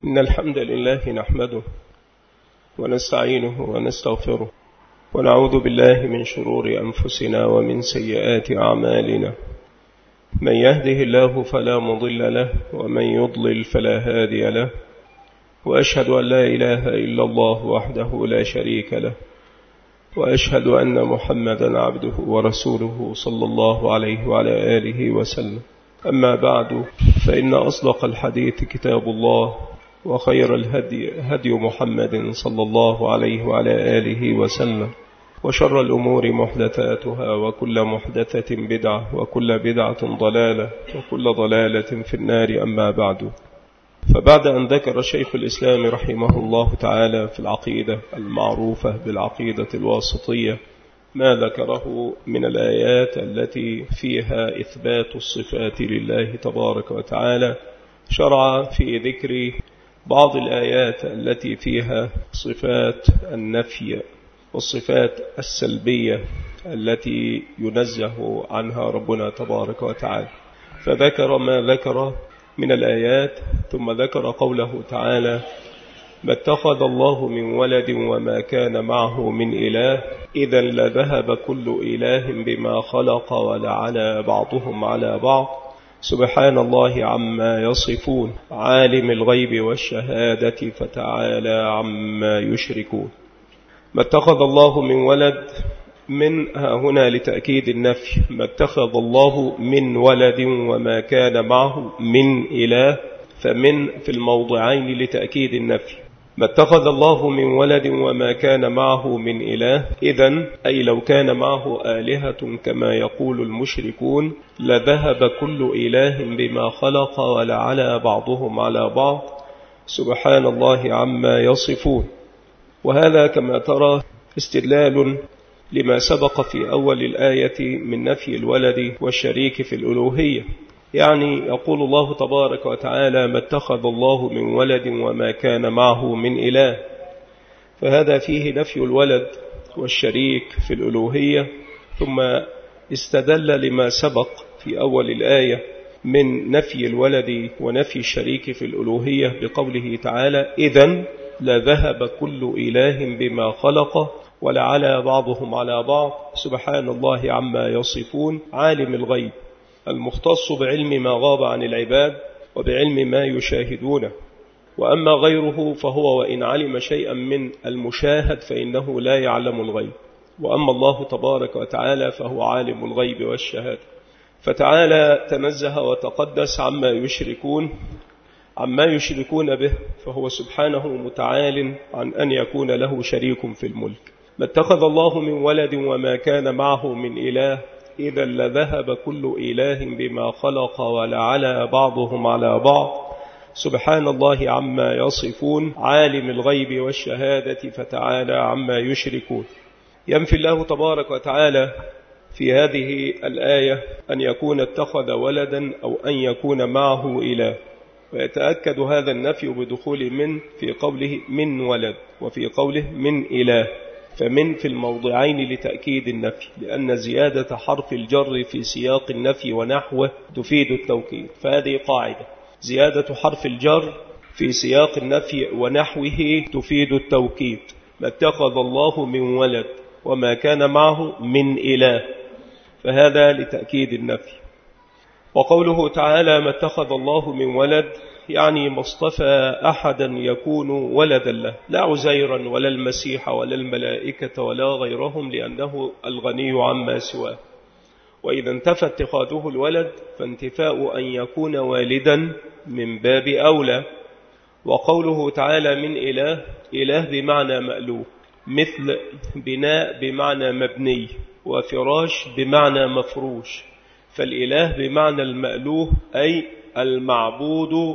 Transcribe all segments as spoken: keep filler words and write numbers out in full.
إن الحمد لله نحمده ونستعينه ونستغفره ونعوذ بالله من شرور أنفسنا ومن سيئات أعمالنا. من يهده الله فلا مضل له ومن يضلل فلا هادي له، وأشهد أن لا إله إلا الله وحده لا شريك له، وأشهد أن محمدا عبده ورسوله صلى الله عليه وعلى آله وسلم. أما بعد، فإن أصدق الحديث كتاب الله، وخير الهدي هدي محمد صلى الله عليه وعلى آله وسلم، وشر الأمور محدثاتها، وكل محدثة بدعة، وكل بدعة ضلالة، وكل ضلالة في النار. أما بعد، فبعد أن ذكر شيخ الإسلام رحمه الله تعالى في العقيدة المعروفة بالعقيدة الواسطية ما ذكره من الآيات التي فيها إثبات الصفات لله تبارك وتعالى، شرع في ذكر بعض الآيات التي فيها صفات النفي والصفات السلبية التي ينزه عنها ربنا تبارك وتعالى. فذكر ما ذكر من الآيات، ثم ذكر قوله تعالى: ما اتخذ الله من ولد وما كان معه من إله إذا لذهب كل إله بما خلق ولعلى بعضهم على بعض سبحان الله عما يصفون عالم الغيب والشهادة فتعالى عما يشركون. ما اتخذ الله من ولد، من هنا لتأكيد النفي، ما اتخذ الله من ولد وما كان معه من إله، فمن في الموضعين لتأكيد النفي. ما اتخذ الله من ولد وما كان معه من إله، إذن أي لو كان معه آلهة كما يقول المشركون لذهب كل إله بما خلق ولعلى بعضهم على بعض سبحان الله عما يصفون. وهذا كما ترى استدلال لما سبق في أول الآية من نفي الولد والشريك في الألوهية. يعني يقول الله تبارك وتعالى: ما اتخذ الله من ولد وما كان معه من إله، فهذا فيه نفي الولد والشريك في الألوهية. ثم استدل لما سبق في أول الآية من نفي الولد ونفي الشريك في الألوهية بقوله تعالى: إذن لذهب كل إله بما خلق ولعلى بعضهم على بعض سبحان الله عما يصفون عالم الغيب، المختص بعلم ما غاب عن العباد وبعلم ما يشاهدونه، وأما غيره فهو وإن علم شيئا من المشاهد فإنه لا يعلم الغيب، وأما الله تبارك وتعالى فهو عالم الغيب والشهادة. فتعالى تنزه وتقدس عما يشركون عما يشركون به، فهو سبحانه متعال عن أن يكون له شريك في الملك. ما اتخذ الله من ولد وما كان معه من إله إذا لذهب كل إله بما خلق ولعلى بعضهم على بعض سبحان الله عما يصفون عالم الغيب والشهادة فتعالى عما يشركون. ينفي الله تبارك وتعالى في هذه الآية أن يكون اتخذ ولدا أو أن يكون معه إله، ويتأكد هذا النفي بدخول من في قوله من ولد وفي قوله من إله، فمن في الموضعين لتأكيد النفي، لأن زيادة حرف الجر في سياق النفي ونحوه تفيد التوكيد. فهذه قاعدة: زيادة حرف الجر في سياق النفي ونحوه تفيد التوكيد. ما اتخذ الله من ولد وما كان معه من إله، فهذا لتأكيد النفي. وقوله تعالى: ما اتخذ الله من ولد، يعني ما اصطفى أحدا يكون ولدا له، لا عزيرا ولا المسيح ولا الملائكة ولا غيرهم، لأنه الغني عما سواه. وإذا انتفى اتخاذه الولد فانتفاء أن يكون والدا من باب أولى. وقوله تعالى من إله، إله بمعنى مألوه، مثل بناء بمعنى مبني، وفراش بمعنى مفروش. فالإله بمعنى المألوه أي المعبود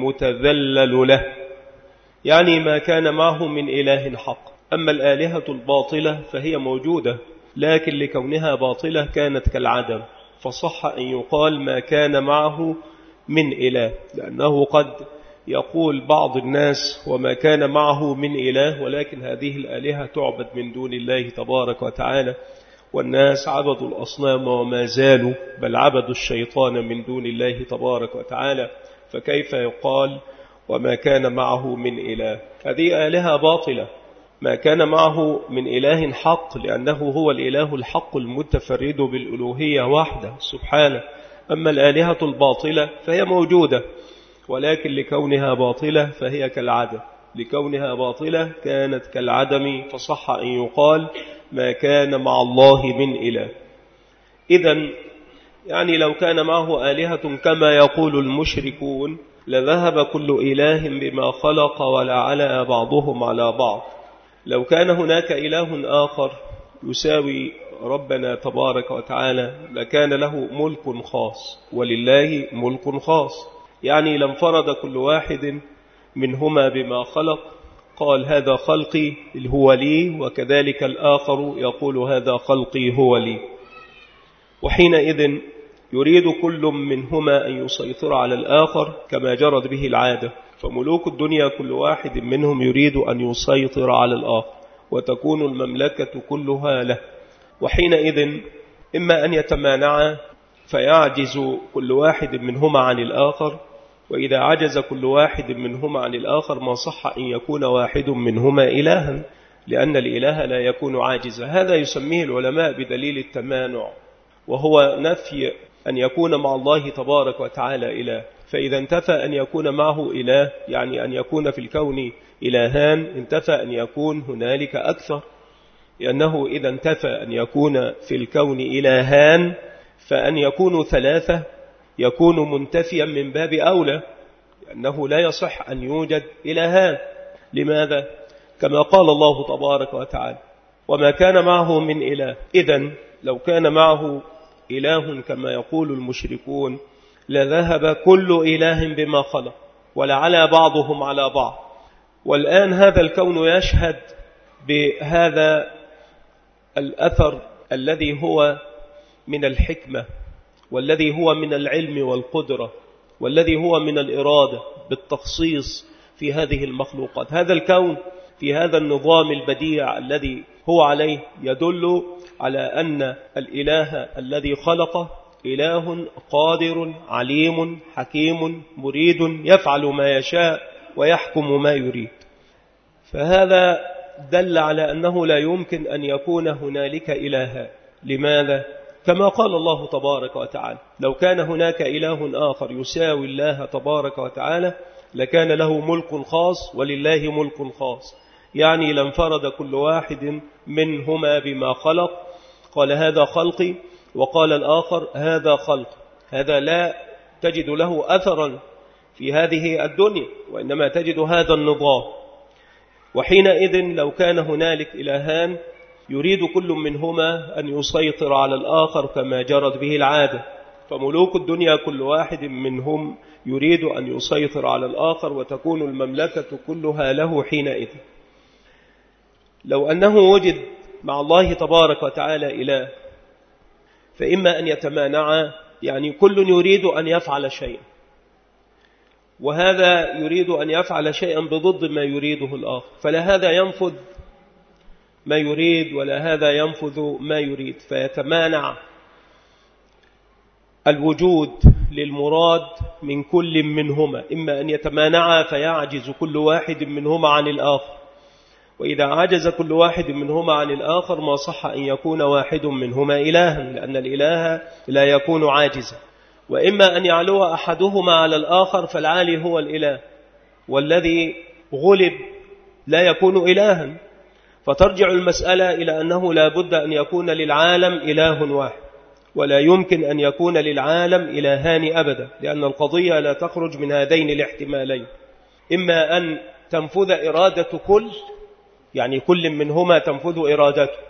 المتذلل له، يعني ما كان معه من إله حق. أما الآلهة الباطلة فهي موجودة، لكن لكونها باطلة كانت كالعدم، فصح أن يقال ما كان معه من إله، لأنه قد يقول بعض الناس وما كان معه من إله، ولكن هذه الآلهة تعبد من دون الله تبارك وتعالى، والناس عبدوا الأصنام وما زالوا، بل عبدوا الشيطان من دون الله تبارك وتعالى. فكيف يقال وما كان معه من إله. هذه آلهة باطلة. ما كان معه من إله حق، لأنه هو الإله الحق المتفرد بالألوهية وحده سبحانه. أما الآلهة الباطلة فهي موجودة، ولكن لكونها باطلة فهي كالعدم. لكونها باطلة كانت كالعدم، فصح أن يقال ما كان مع الله من إله. إذن يعني لو كان معه آلهة كما يقول المشركون لذهب كل إله بما خلق ولعلى بعضهم على بعض. لو كان هناك إله آخر يساوي ربنا تبارك وتعالى لكان له ملك خاص، ولله ملك خاص. يعني لانفرد كل واحد منهما بما خلق، قال هذا خلقي هو لي، وكذلك الآخر يقول هذا خلقي هو لي. وحينئذ يريد كل منهما أن يسيطر على الآخر كما جرت به العادة، فملوك الدنيا كل واحد منهم يريد أن يسيطر على الآخر وتكون المملكة كلها له. وحينئذ إما أن يتمانعا فيعجز كل واحد منهما عن الآخر، وإذا عجز كل واحد منهما عن الآخر ما صح أن يكون واحد منهما إلها، لأن الإله لا يكون عاجزا. هذا يسميه العلماء بدليل التمانع، وهو نفي أن يكون مع الله تبارك وتعالى إله. فإذا انتفى أن يكون معه إله، يعني أن يكون في الكون إلهان، انتفى أن يكون هنالك أكثر، لأنه إذا انتفى أن يكون في الكون إلهان فأن يكونوا ثلاثة يكون منتفيا من باب أولى، لأنه لا يصح أن يوجد إلهان. لماذا؟ كما قال الله تبارك وتعالى وما كان معه من إله. إذن لو كان معه إله كما يقول المشركون لذهب كل إله بما خلق ولعلى بعضهم على بعض. والآن هذا الكون يشهد بهذا الأثر الذي هو من الحكمة، والذي هو من العلم والقدرة، والذي هو من الإرادة بالتخصيص في هذه المخلوقات. هذا الكون في هذا النظام البديع الذي هو عليه يدل على أن الإله الذي خلقه إله قادر عليم حكيم مريد يفعل ما يشاء ويحكم ما يريد. فهذا دل على أنه لا يمكن أن يكون هنالك إلها. لماذا؟ كما قال الله تبارك وتعالى لو كان هناك إله آخر يساوي الله تبارك وتعالى لكان له ملك خاص ولله ملك خاص. يعني لانفرد كل واحد منهما بما خلق، قال هذا خلقي وقال الآخر هذا خلق. هذا لا تجد له أثرا في هذه الدنيا، وإنما تجد هذا النظام. وحينئذ لو كان هنالك إلهان يريد كل منهما أن يسيطر على الآخر كما جرت به العادة، فملوك الدنيا كل واحد منهم يريد أن يسيطر على الآخر وتكون المملكة كلها له حينئذ. لو أنه وجد مع الله تبارك وتعالى إله فإما أن يتمانع، يعني كل يريد أن يفعل شيئا، وهذا يريد أن يفعل شيئا بضد ما يريده الآخر، فلا هذا ينفذ ما يريد ولا هذا ينفذ ما يريد، فيتمانع الوجود للمراد من كل منهما. إما أن يتمانع فيعجز كل واحد منهما عن الآخر، وإذا عجز كل واحد منهما عن الآخر ما صح أن يكون واحد منهما إلها، لأن الإله لا يكون عاجزا. وإما أن يعلو أحدهما على الآخر فالعالي هو الإله، والذي غلب لا يكون إلها، فترجع المسألة إلى أنه لا بد أن يكون للعالم إله واحد، ولا يمكن أن يكون للعالم إلهان أبدا، لأن القضية لا تخرج من هذين الاحتمالين. إما أن تنفذ إرادة كل، يعني كل منهما تنفذ إرادته،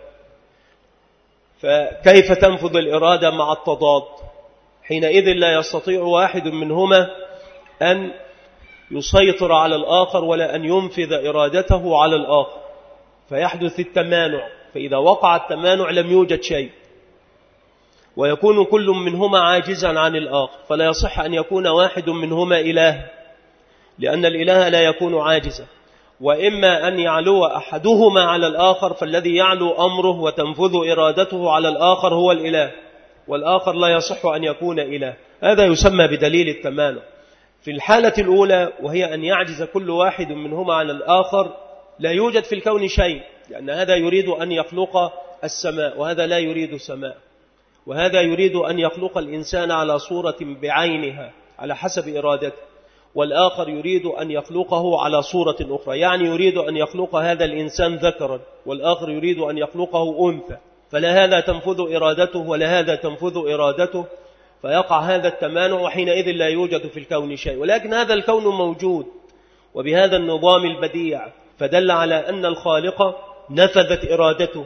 فكيف تنفذ الإرادة مع التضاد؟ حينئذ لا يستطيع واحد منهما أن يسيطر على الآخر ولا أن ينفذ إرادته على الآخر، فيحدث التمانع. فإذا وقع التمانع لم يوجد شيء، ويكون كل منهما عاجزا عن الآخر، فلا يصح أن يكون واحد منهما إله، لأن الإله لا يكون عاجزا. وإما أن يعلو أحدهما على الآخر، فالذي يعلو أمره وتنفذ إرادته على الآخر هو الإله، والآخر لا يصح أن يكون إله. هذا يسمى بدليل التمانع. في الحالة الأولى وهي أن يعجز كل واحد منهما عن الآخر لا يوجد في الكون شيء، لأن هذا يريد أن يخلق السماء وهذا لا يريد سماء، وهذا يريد أن يخلق الإنسان على صورة بعينها على حسب إرادته، والآخر يريد أن يخلقه على صورة أخرى، يعني يريد أن يخلق هذا الإنسان ذكرا والآخر يريد أن يخلقه أنثى، فلا هذا تنفذ إرادته ولا هذا تنفذ إرادته، فيقع هذا التمانع وحينئذ لا يوجد في الكون شيء. ولكن هذا الكون موجود وبهذا النظام البديع، فدل على أن الخالق نفذت إرادته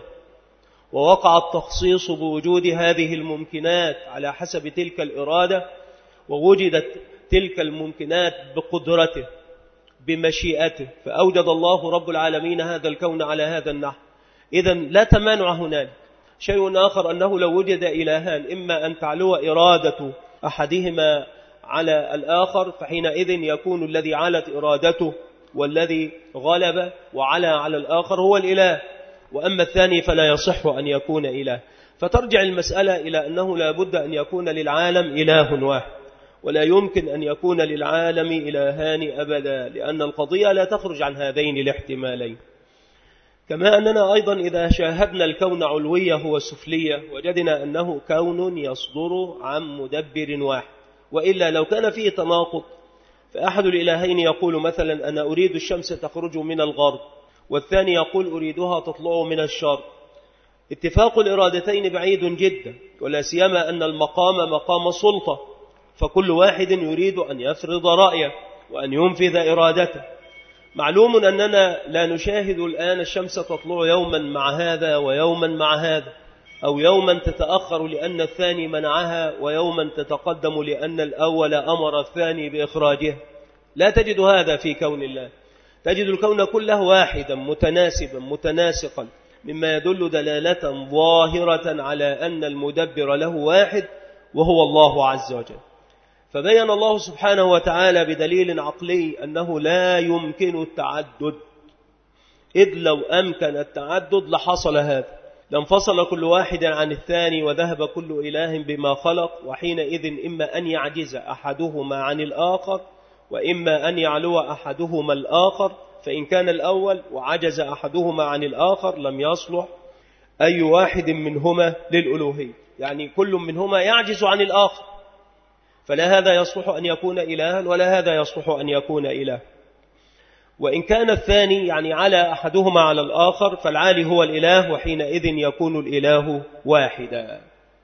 ووقع التخصيص بوجود هذه الممكنات على حسب تلك الإرادة، ووجدت تلك الممكنات بقدرته بمشيئته، فأوجد الله رب العالمين هذا الكون على هذا النحو. إذن لا تمانع هنالك. شيء آخر أنه لو وجد إلهان إما أن تعلو إرادة أحدهما على الآخر، فحينئذ يكون الذي علت إرادته والذي غلب وعلى على الآخر هو الإله، وأما الثاني فلا يصح أن يكون إله. فترجع المسألة إلى أنه لا بد أن يكون للعالم إله واحد، ولا يمكن أن يكون للعالم إلهان أبدا، لأن القضية لا تخرج عن هذين الاحتمالين. كما أننا أيضا إذا شاهدنا الكون علوية وسفلية وجدنا أنه كون يصدر عن مدبر واحد، وإلا لو كان فيه تناقض فأحد الإلهين يقول مثلا أنا أريد الشمس تخرج من الغرب، والثاني يقول أريدها تطلع من الشرق. اتفاق الإرادتين بعيد جدا، ولا سيما أن المقام مقام سلطة، فكل واحد يريد أن يفرض رأيه وأن ينفذ إرادته. معلوم أننا لا نشاهد الآن الشمس تطلع يوما مع هذا ويوما مع هذا، أو يوما تتأخر لأن الثاني منعها ويوما تتقدم لأن الأول أمر الثاني بإخراجها. لا تجد هذا في كون الله، تجد الكون كله واحدا متناسبا متناسقا، مما يدل دلالة ظاهرة على أن المدبر له واحد وهو الله عز وجل. فبين الله سبحانه وتعالى بدليل عقلي أنه لا يمكن التعدد، إذ لو أمكن التعدد لحصل هذا، لانفصل كل واحد عن الثاني وذهب كل إله بما خلق، وحينئذ إما أن يعجز أحدهما عن الآخر وإما أن يعلو أحدهما الآخر، فإن كان الأول وعجز أحدهما عن الآخر لم يصلح أي واحد منهما للألوهية، يعني كل منهما يعجز عن الآخر، فلا هذا يصلح أن يكون إلها ولا هذا يصلح أن يكون إله. وإن كان الثاني يعني على أحدهما على الآخر فالعالي هو الإله، وحينئذ يكون الإله واحدا.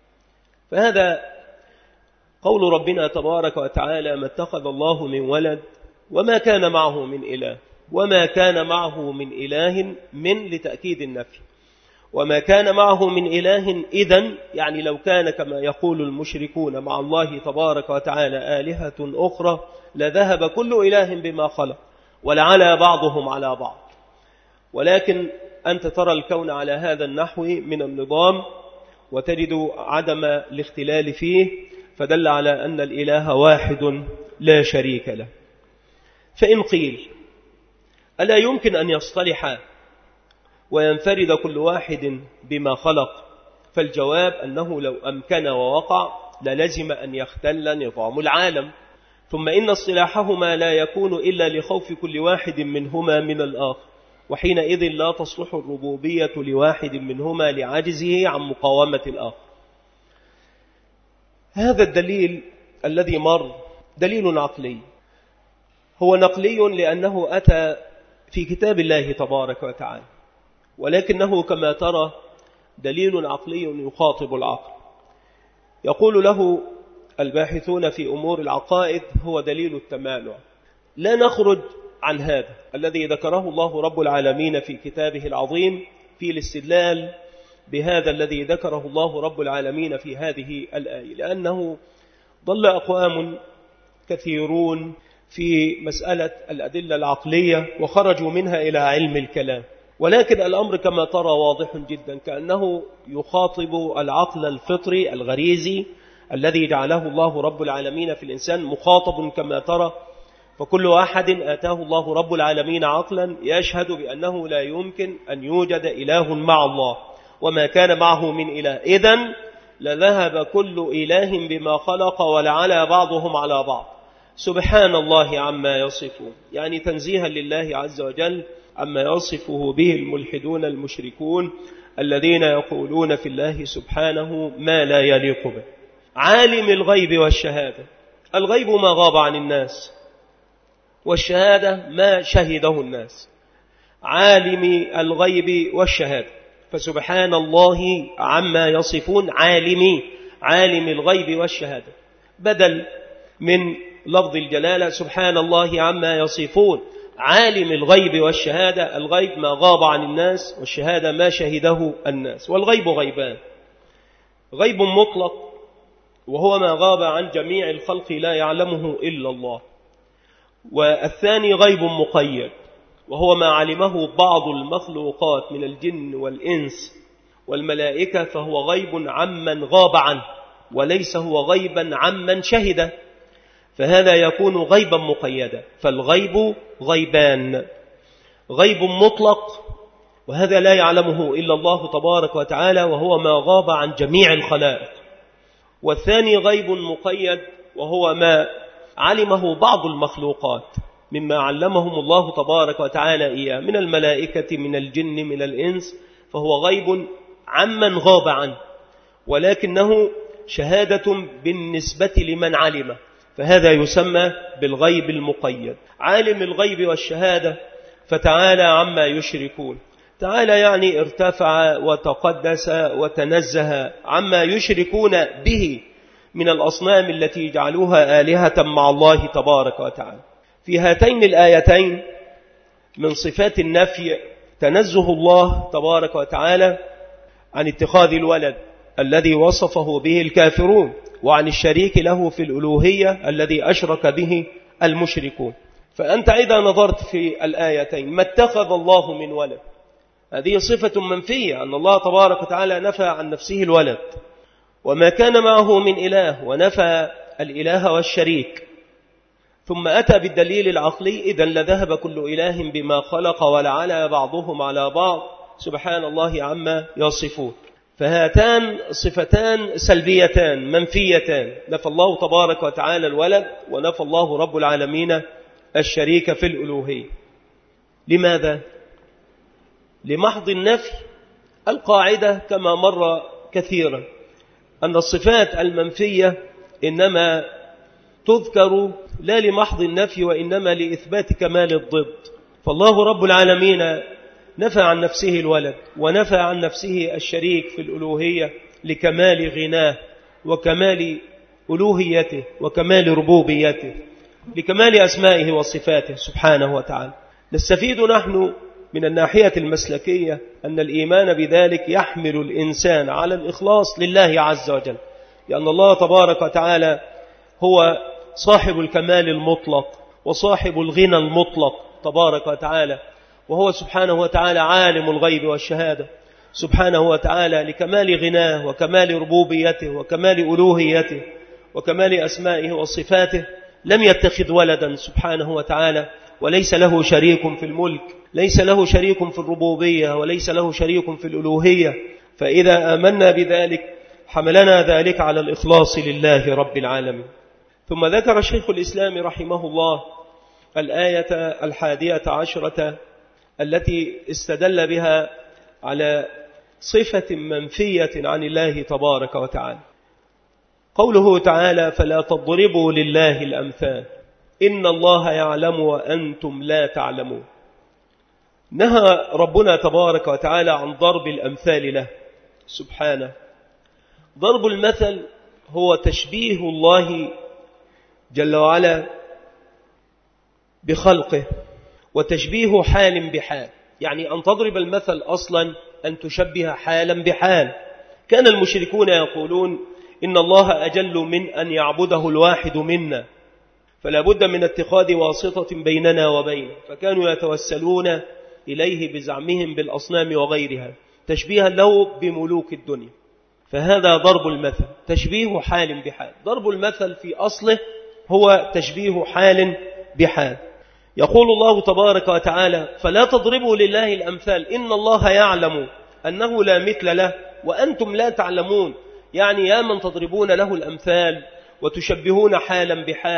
فهذا قول ربنا تبارك وتعالى ما اتخذ الله من ولد وما كان معه من إله، وما كان معه من إله من لتأكيد النفي، وما كان معه من إله إذن يعني لو كان كما يقول المشركون مع الله تبارك وتعالى آلهة أخرى لذهب كل إله بما خلق ولعلى بعضهم على بعض. ولكن أنت ترى الكون على هذا النحو من النظام وتجد عدم الاختلال فيه، فدل على أن الإله واحد لا شريك له. فإن قيل ألا يمكن أن يصطلح وينفرد كل واحد بما خلق، فالجواب أنه لو أمكن ووقع للزم أن يختل نظام العالم، ثم إن اصطلاحهما لا يكون إلا لخوف كل واحد منهما من الآخر، وحينئذ لا تصلح الربوبية لواحد منهما لعجزه عن مقاومة الآخر. هذا الدليل الذي مر دليل عقلي، هو نقلي لأنه أتى في كتاب الله تبارك وتعالى، ولكنه كما ترى دليل عقلي يخاطب العقل. يقول له الباحثون في أمور العقائد هو دليل التمانع. لا نخرج عن هذا الذي ذكره الله رب العالمين في كتابه العظيم في الاستدلال بهذا الذي ذكره الله رب العالمين في هذه الآية، لأنه ضل أقوام كثيرون في مسألة الأدلة العقلية وخرجوا منها إلى علم الكلام، ولكن الأمر كما ترى واضح جدا، كأنه يخاطب العقل الفطري الغريزي الذي جعله الله رب العالمين في الإنسان، مخاطب كما ترى، فكل واحد آتاه الله رب العالمين عقلا يشهد بأنه لا يمكن أن يوجد إله مع الله وما كان معه من إله، إذن لذهب كل إله بما خلق ولعلى بعضهم على بعض. سبحان الله عما يصفون، يعني تنزيها لله عز وجل عما يصفه به الملحدون المشركون الذين يقولون في الله سبحانه ما لا يليق به. عالم الغيب والشهادة، الغيب ما غاب عن الناس، والشهادة ما شهده الناس. عالم الغيب والشهادة، فسبحان الله عما يصفون عالم عالم الغيب والشهادة، بدل من لفظ الجلالة سبحان الله عما يصفون عالم الغيب والشهادة. الغيب ما غاب عن الناس، والشهادة ما شهده الناس. والغيب غيبان، غيب مطلق وهو ما غاب عن جميع الخلق لا يعلمه إلا الله، والثاني غيب مقيد وهو ما علمه بعض المخلوقات من الجن والإنس والملائكة، فهو غيب عمن غاب عنه وليس هو غيبا عمن شهده، فهذا يكون غيبا مقيدا. فالغيب غيبان، غيب مطلق وهذا لا يعلمه إلا الله تبارك وتعالى وهو ما غاب عن جميع الخلائق، والثاني غيب مقيد وهو ما علمه بعض المخلوقات مما علمهم الله تبارك وتعالى إياه من الملائكة من الجن من الإنس، فهو غيب عمن غاب عنه ولكنه شهادة بالنسبة لمن علمه، فهذا يسمى بالغيب المقيد. عالم الغيب والشهادة فتعالى عما يشركون، تعالى يعني ارتفع وتقدس وتنزه عما يشركون به من الأصنام التي يجعلوها آلهة مع الله تبارك وتعالى. في هاتين الآيتين من صفات النفي تنزه الله تبارك وتعالى عن اتخاذ الولد الذي وصفه به الكافرون، وعن الشريك له في الألوهية الذي أشرك به المشركون. فأنت إذا نظرت في الآيتين ما اتخذ الله من ولد، هذه صفة منفية، أن الله تبارك وتعالى نفى عن نفسه الولد، وما كان معه من إله ونفى الإله والشريك، ثم أتى بالدليل العقلي إذا لذهب كل إله بما خلق ولعلى بعضهم على بعض سبحان الله عما يصفون. فهاتان صفتان سلبيتان منفيتان، نفى الله تبارك وتعالى الولد ونفى الله رب العالمين الشريك في الألوهية. لماذا؟ لمحض النفي. القاعدة كما مر كثيرا أن الصفات المنفية إنما تذكر لا لمحض النفي وإنما لإثبات كمال الضد. فالله رب العالمين نفى عن نفسه الولد ونفى عن نفسه الشريك في الألوهية لكمال غناه وكمال ألوهيته وكمال ربوبيته، لكمال أسمائه وصفاته سبحانه وتعالى. نستفيد نحن من الناحية المسلكية أن الإيمان بذلك يحمل الإنسان على الإخلاص لله عز وجل، لأن الله تبارك وتعالى هو صاحب الكمال المطلق وصاحب الغنى المطلق تبارك وتعالى، وهو سبحانه وتعالى عالم الغيب والشهادة سبحانه وتعالى، لكمال غناه وكمال ربوبيته وكمال ألوهيته وكمال أسمائه وصفاته لم يتخذ ولدا سبحانه وتعالى، وليس له شريك في الملك، ليس له شريك في الربوبية، وليس له شريك في الألوهية. فإذا آمنا بذلك حملنا ذلك على الإخلاص لله رب العالمين. ثم ذكر شيخ الإسلام رحمه الله الآية الحادية عشرة التي استدل بها على صفة منفية عن الله تبارك وتعالى. قوله تعالى: فلا تضربوا لله الأمثال إن الله يعلم وأنتم لا تعلمون. نهى ربنا تبارك وتعالى عن ضرب الأمثال له سبحانه. ضرب المثل هو تشبيه الله جل وعلا بخلقه، وتشبيه حال بحال، يعني أن تضرب المثل أصلا أن تشبه حالا بحال. كان المشركون يقولون إن الله أجل من أن يعبده الواحد منا، فلا بد من اتخاذ واسطة بيننا وبينه، فكانوا يتوسلون إليه بزعمهم بالأصنام وغيرها تشبيها له بملوك الدنيا. فهذا ضرب المثل، تشبيه حال بحال. ضرب المثل في أصله هو تشبيه حال بحال. يقول الله تبارك وتعالى: فلا تضربوا لله الأمثال إن الله يعلم أنه لا مثل له وأنتم لا تعلمون. يعني يا من تضربون له الأمثال وتشبهون حالا بحال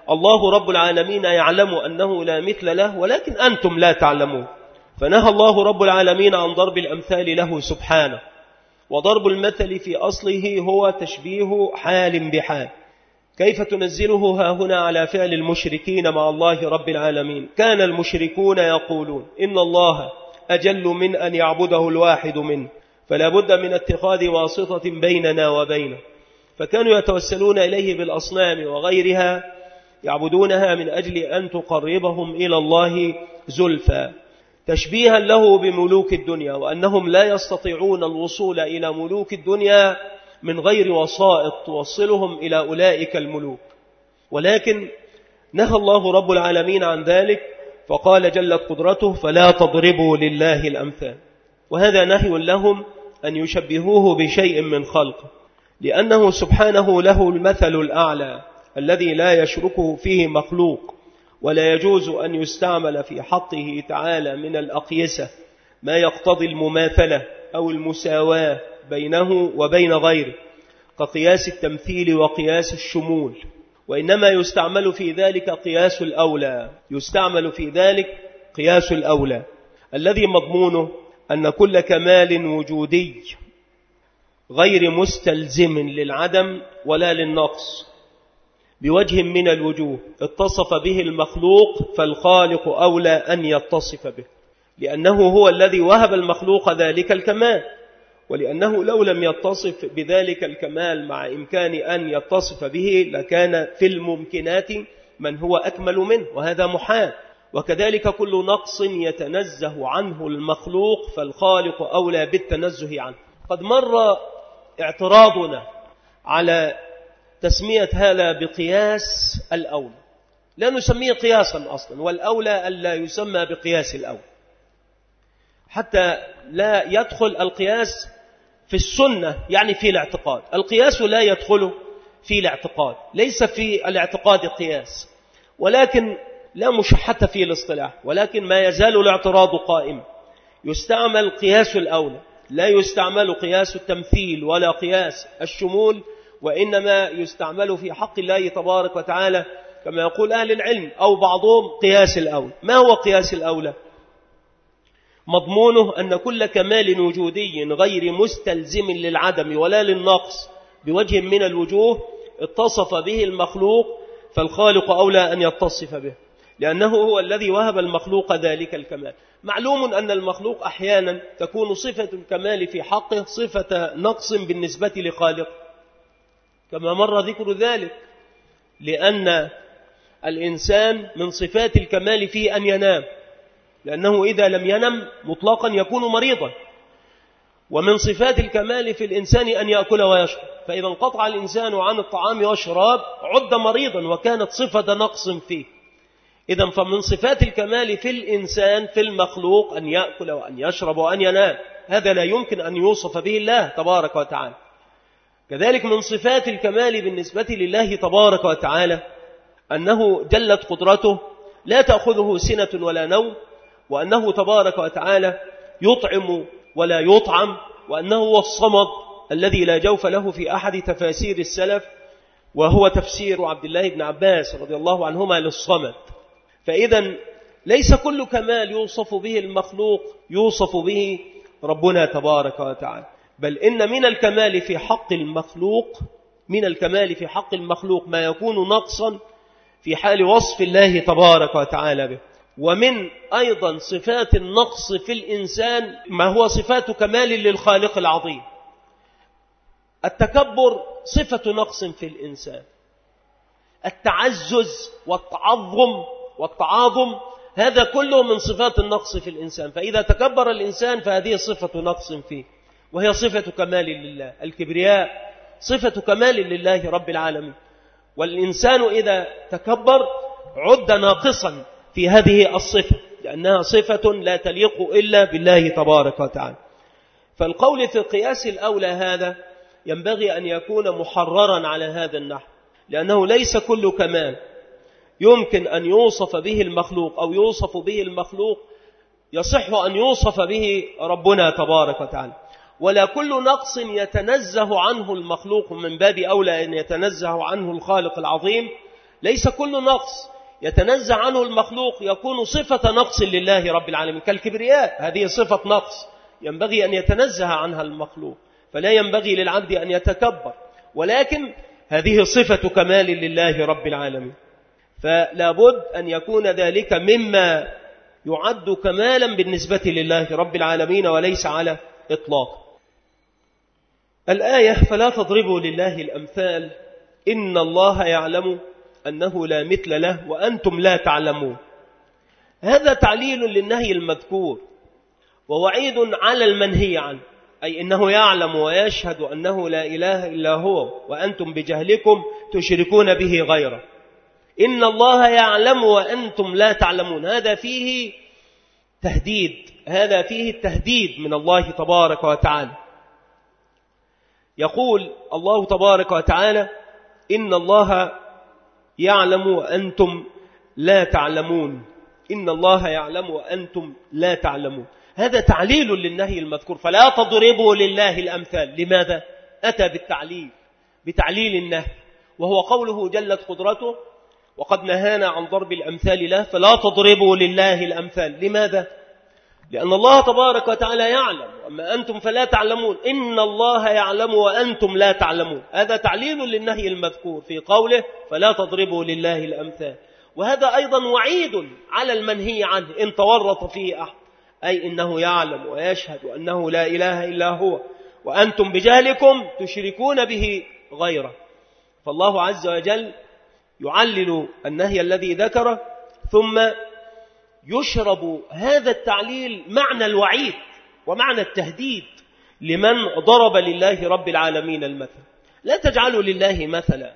الله رب العالمين يعلم أنه لا مثل له، ولكن أنتم لا تعلمون. فنهى الله رب العالمين عن ضرب الأمثال له سبحانه، وضرب المثل في أصله هو تشبيه حال بحال. كيف تنزله ها هنا على فعل المشركين مع الله رب العالمين؟ كان المشركون يقولون إن الله أجل من أن يعبده الواحد منه، فلا بد من اتخاذ واسطة بيننا وبينه، فكانوا يتوسلون إليه بالأصنام وغيرها يعبدونها من أجل أن تقربهم إلى الله زلفى، تشبيها له بملوك الدنيا، وأنهم لا يستطيعون الوصول إلى ملوك الدنيا من غير وسائط توصلهم إلى أولئك الملوك. ولكن نهى الله رب العالمين عن ذلك، فقال جلت قدرته فلا تضربوا لله الأمثال. وهذا نهي لهم أن يشبهوه بشيء من خلقه، لأنه سبحانه له المثل الأعلى الذي لا يشركه فيه مخلوق، ولا يجوز أن يستعمل في حقه تعالى من الأقيسة ما يقتضي المماثلة أو المساواة بينه وبين غيره، كقياس التمثيل وقياس الشمول، وإنما يستعمل في ذلك قياس الأولى، يستعمل في ذلك قياس الأولى الذي مضمونه أن كل كمال وجودي غير مستلزم للعدم ولا للنقص بوجه من الوجوه اتصف به المخلوق، فالخالق أولى أن يتصف به، لأنه هو الذي وهب المخلوق ذلك الكمال، ولأنه لو لم يتصف بذلك الكمال مع إمكان أن يتصف به لكان في الممكنات من هو أكمل منه، وهذا محال. وكذلك كل نقص يتنزه عنه المخلوق فالخالق أولى بالتنزه عنه. قد مر اعتراضنا على تسمية هذا بقياس الأولى، لا نسميه قياسا أصلا، والأولى ألا يسمى بقياس الأولى حتى لا يدخل القياس في السنة، يعني في الاعتقاد. القياس لا يدخل في الاعتقاد، ليس في الاعتقاد قياس، ولكن لا مشحة في الاصطلاح، ولكن ما يزال الاعتراض قائما. يستعمل قياس الأولى، لا يستعمل قياس التمثيل ولا قياس الشمول، وإنما يستعمل في حق الله تبارك وتعالى كما يقول أهل العلم أو بعضهم قياس الأولى. ما هو قياس الأولى؟ مضمونه أن كل كمال وجودي غير مستلزم للعدم ولا للنقص بوجه من الوجوه اتصف به المخلوق، فالخالق أولى أن يتصف به، لأنه هو الذي وهب المخلوق ذلك الكمال. معلوم أن المخلوق أحيانا تكون صفة الكمال في حقه صفة نقص بالنسبة لخالق، كما مر ذكر ذلك، لأن الإنسان من صفات الكمال فيه أن ينام، لأنه إذا لم ينم مطلقا يكون مريضا. ومن صفات الكمال في الإنسان أن يأكل ويشرب، فإذا انقطع الإنسان عن الطعام والشراب عد مريضا وكانت صفة نقص فيه. إذن فمن صفات الكمال في الإنسان في المخلوق أن يأكل وأن يشرب وأن ينام، هذا لا يمكن أن يوصف به الله تبارك وتعالى. كذلك من صفات الكمال بالنسبة لله تبارك وتعالى أنه جلت قدرته لا تأخذه سنة ولا نوم، وأنه تبارك وتعالى يطعم ولا يطعم، وأنه هو الصمد الذي لا جوف له في أحد تفاسير السلف، وهو تفسير عبد الله بن عباس رضي الله عنهما للصمد. فإذا ليس كل كمال يوصف به المخلوق يوصف به ربنا تبارك وتعالى، بل إن من الكمال في حق المخلوق من الكمال في حق المخلوق ما يكون نقصا في حال وصف الله تبارك وتعالى به. ومن أيضا صفات النقص في الإنسان ما هو صفات كمال للخالق العظيم. التكبر صفة نقص في الإنسان، التعزز والتعظم والتعاظم هذا كله من صفات النقص في الإنسان، فإذا تكبر الإنسان فهذه صفة نقص فيه، وهي صفة كمال لله. الكبرياء صفة كمال لله رب العالمين، والإنسان إذا تكبر عد ناقصا في هذه الصفة، لأنها صفة لا تليق إلا بالله تبارك وتعالى. فالقول في القياس الأولى هذا ينبغي أن يكون محررا على هذا النحو، لأنه ليس كل كمال يمكن أن يوصف به المخلوق أو يوصف به المخلوق يصح أن يوصف به ربنا تبارك وتعالى، ولا كل نقص يتنزه عنه المخلوق من باب أولى أن يتنزه عنه الخالق العظيم، ليس كل نقص يتنزع عنه المخلوق يكون صفة نقص لله رب العالمين، كالكبرياء هذه صفة نقص ينبغي أن يتنزه عنها المخلوق، فلا ينبغي للعبد أن يتكبر، ولكن هذه صفة كمال لله رب العالمين، فلا بد أن يكون ذلك مما يعد كمالا بالنسبة لله رب العالمين وليس على إطلاق. الآية فلا تضربوا لله الأمثال إن الله يعلم أنه لا مثل له وأنتم لا تعلمون. هذا تعليل للنهي المذكور ووعيد على المنهي عنه، أي إنه يعلم ويشهد أنه لا إله إلا هو وأنتم بجهلكم تشركون به غيره. إن الله يعلم وأنتم لا تعلمون، هذا فيه تهديد، هذا فيه التهديد من الله تبارك وتعالى. يقول الله تبارك وتعالى إن الله يعلم وأنتم لا تعلمون، إن الله يعلم وأنتم لا تعلمون، هذا تعليل للنهي المذكور. فلا تضربوا لله الأمثال، لماذا؟ أتى بالتعليل بتعليل النهي، وهو قوله جلت قدرته وقد نهانا عن ضرب الأمثال له، فلا تضربوا لله الأمثال. لماذا؟ لأن الله تبارك وتعالى يعلم، وأما أنتم فلا تعلمون. إن الله يعلم وأنتم لا تعلمون، هذا تعليل للنهي المذكور في قوله فلا تضربوا لله الأمثال، وهذا أيضا وعيد على المنهي عنه إن تورط فيه أحد، أي إنه يعلم ويشهد أنه لا إله إلا هو وأنتم بجهلكم تشركون به غيره. فالله عز وجل يعلل النهي الذي ذكره، ثم يشرب هذا التعليل معنى الوعيد ومعنى التهديد لمن ضرب لله رب العالمين المثل. لا تجعلوا لله مثلا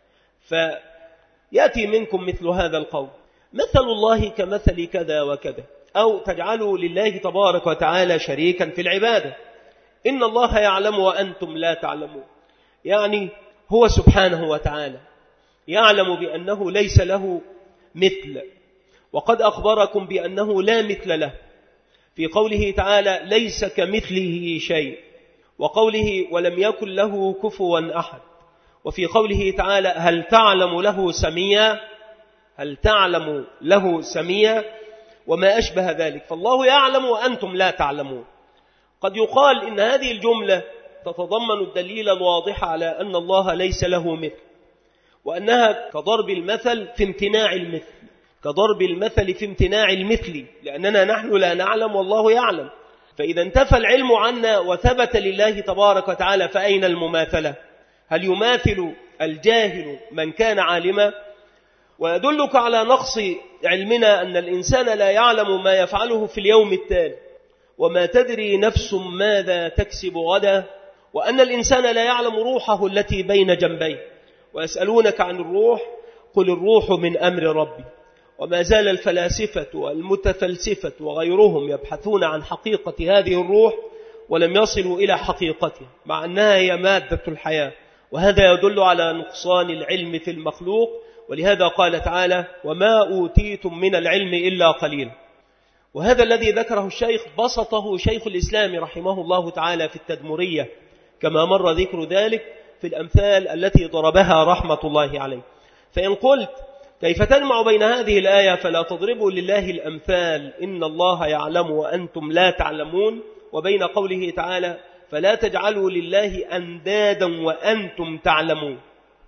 فيأتي منكم مثل هذا القول مثل الله كمثل كذا وكذا، أو تجعلوا لله تبارك وتعالى شريكا في العبادة. إن الله يعلم وأنتم لا تعلمون، يعني هو سبحانه وتعالى يعلم بأنه ليس له مثل، وقد أخبركم بأنه لا مثل له في قوله تعالى ليس كمثله شيء، وقوله ولم يكن له كفوا أحد، وفي قوله تعالى هل تعلم له سميا، هل تعلم له سميا وما أشبه ذلك. فالله يعلم وأنتم لا تعلمون. قد يقال إن هذه الجملة تتضمن الدليل الواضح على أن الله ليس له مثل، وأنها كضرب المثل في امتناع المثل، كضرب المثل في امتناع المثل، لأننا نحن لا نعلم والله يعلم. فإذا انتفى العلم عنا وثبت لله تبارك وتعالى فأين المماثلة؟ هل يماثل الجاهل من كان عالما؟ ويدلك على نقص علمنا أن الإنسان لا يعلم ما يفعله في اليوم التالي، وما تدري نفس ماذا تكسب غدا، وأن الإنسان لا يعلم روحه التي بين جنبيه. ويسألونك عن الروح قل الروح من أمر ربي. وما زال الفلاسفة والمتفلسفة وغيرهم يبحثون عن حقيقة هذه الروح ولم يصلوا إلى حقيقتها، مع أنها هي مادة الحياة، وهذا يدل على نقصان العلم في المخلوق. ولهذا قال تعالى وما أوتيتم من العلم إلا قليلا. وهذا الذي ذكره الشيخ بسطه شيخ الإسلام رحمه الله تعالى في التدمرية، كما مر ذكر ذلك في الأمثال التي ضربها رحمة الله عليه. فإن قلت كيف تجمع بين هذه الآية فلا تضربوا لله الأمثال إن الله يعلم وأنتم لا تعلمون، وبين قوله تعالى فلا تجعلوا لله أندادا وأنتم تعلمون؟